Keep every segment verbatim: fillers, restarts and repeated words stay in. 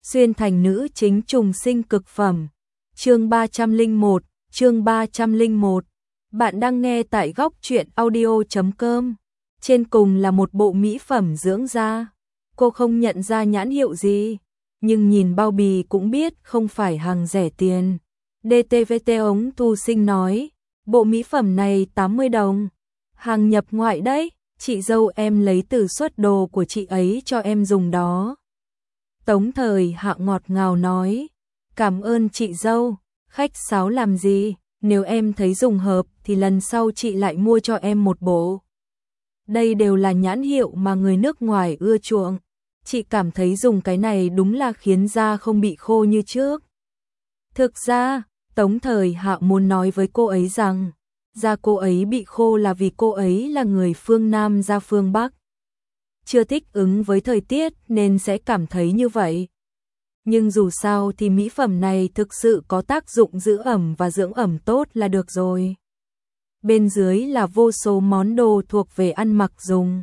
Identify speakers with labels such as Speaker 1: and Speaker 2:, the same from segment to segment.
Speaker 1: Xuyên thành nữ chính trùng sinh cực phẩm. Chương ba trăm lẻ một, chương ba trăm lẻ một. Bạn đang nghe tại góc truyện audio chấm com. Trên cùng là một bộ mỹ phẩm dưỡng da. Cô không nhận ra nhãn hiệu gì, nhưng nhìn bao bì cũng biết không phải hàng rẻ tiền. đê tê vê tê ống thu sinh nói, bộ mỹ phẩm này tám mươi đồng. Hàng nhập ngoại đấy, chị dâu em lấy từ xuất đồ của chị ấy cho em dùng đó. Tống Thời Hạ ngọt ngào nói, cảm ơn chị dâu, khách sáo làm gì, nếu em thấy dùng hợp thì lần sau chị lại mua cho em một bộ. Đây đều là nhãn hiệu mà người nước ngoài ưa chuộng, chị cảm thấy dùng cái này đúng là khiến da không bị khô như trước. Thực ra, Tống Thời Hạ muốn nói với cô ấy rằng, da cô ấy bị khô là vì cô ấy là người phương Nam da phương Bắc. Chưa thích ứng với thời tiết nên sẽ cảm thấy như vậy. Nhưng dù sao thì mỹ phẩm này thực sự có tác dụng giữ ẩm và dưỡng ẩm tốt là được rồi. Bên dưới là vô số món đồ thuộc về ăn mặc dùng.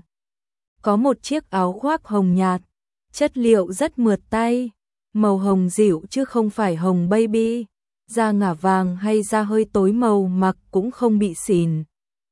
Speaker 1: Có một chiếc áo khoác hồng nhạt, chất liệu rất mượt tay, màu hồng dịu chứ không phải hồng baby, da ngả vàng hay da hơi tối màu mặc cũng không bị xỉn.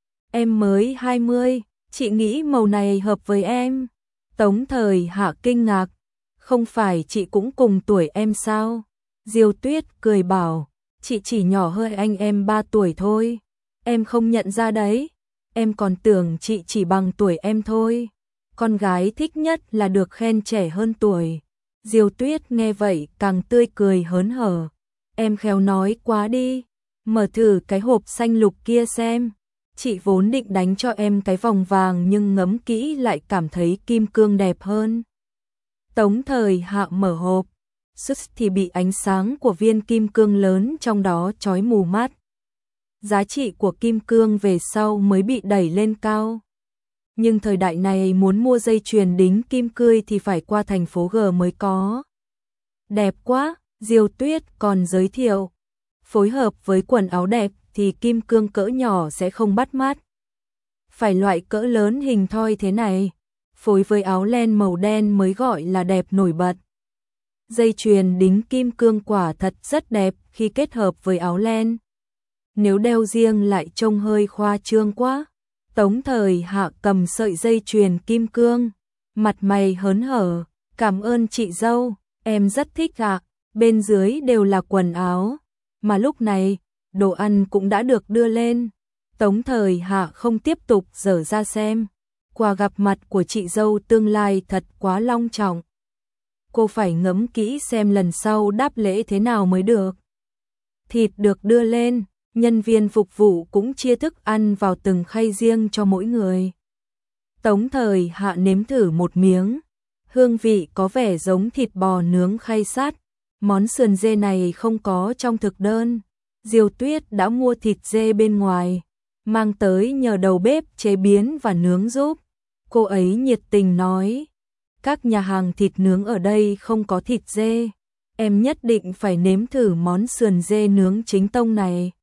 Speaker 1: Em mới hai mươi, chị nghĩ màu này hợp với em. Tống Thời Hạ kinh ngạc, không phải chị cũng cùng tuổi em sao? Diêu Tuyết cười bảo, chị chỉ nhỏ hơn anh em ba tuổi thôi. Em không nhận ra đấy, em còn tưởng chị chỉ bằng tuổi em thôi. Con gái thích nhất là được khen trẻ hơn tuổi. Diêu Tuyết nghe vậy càng tươi cười hớn hở. Em khéo nói quá đi, mở thử cái hộp xanh lục kia xem. Chị vốn định đánh cho em cái vòng vàng nhưng ngẫm kỹ lại cảm thấy kim cương đẹp hơn. Tống Thời Hạ mở hộp, sức thì bị ánh sáng của viên kim cương lớn trong đó chói mù mắt. Giá trị của kim cương về sau mới bị đẩy lên cao. Nhưng thời đại này muốn mua dây chuyền đính kim cương thì phải qua thành phố G mới có. Đẹp quá, Diêu Tuyết còn giới thiệu. Phối hợp với quần áo đẹp thì kim cương cỡ nhỏ sẽ không bắt mắt. Phải loại cỡ lớn hình thoi thế này, phối với áo len màu đen mới gọi là đẹp nổi bật. Dây chuyền đính kim cương quả thật rất đẹp khi kết hợp với áo len. Nếu đeo riêng lại trông hơi khoa trương quá. Tống Thời Hạ cầm sợi dây chuyền kim cương, mặt mày hớn hở, cảm ơn chị dâu, em rất thích ạ. Bên dưới đều là quần áo, mà lúc này đồ ăn cũng đã được đưa lên. Tống Thời Hạ không tiếp tục dở ra xem. Quà gặp mặt của chị dâu tương lai thật quá long trọng. Cô phải ngẫm kỹ xem lần sau đáp lễ thế nào mới được. Thịt được đưa lên, nhân viên phục vụ cũng chia thức ăn vào từng khay riêng cho mỗi người. Tống Thời Hạ nếm thử một miếng, hương vị có vẻ giống thịt bò nướng khay sắt. Món sườn dê này không có trong thực đơn. Diêu Tuyết đã mua thịt dê bên ngoài, mang tới nhờ đầu bếp chế biến và nướng giúp. Cô ấy nhiệt tình nói, các nhà hàng thịt nướng ở đây không có thịt dê. Em nhất định phải nếm thử món sườn dê nướng chính tông này.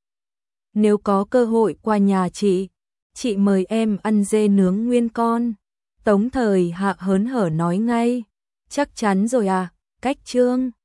Speaker 1: Nếu có cơ hội qua nhà chị, chị mời em ăn dê nướng nguyên con. Tống Thời Hạ hớn hở nói ngay, chắc chắn rồi à, cách trương.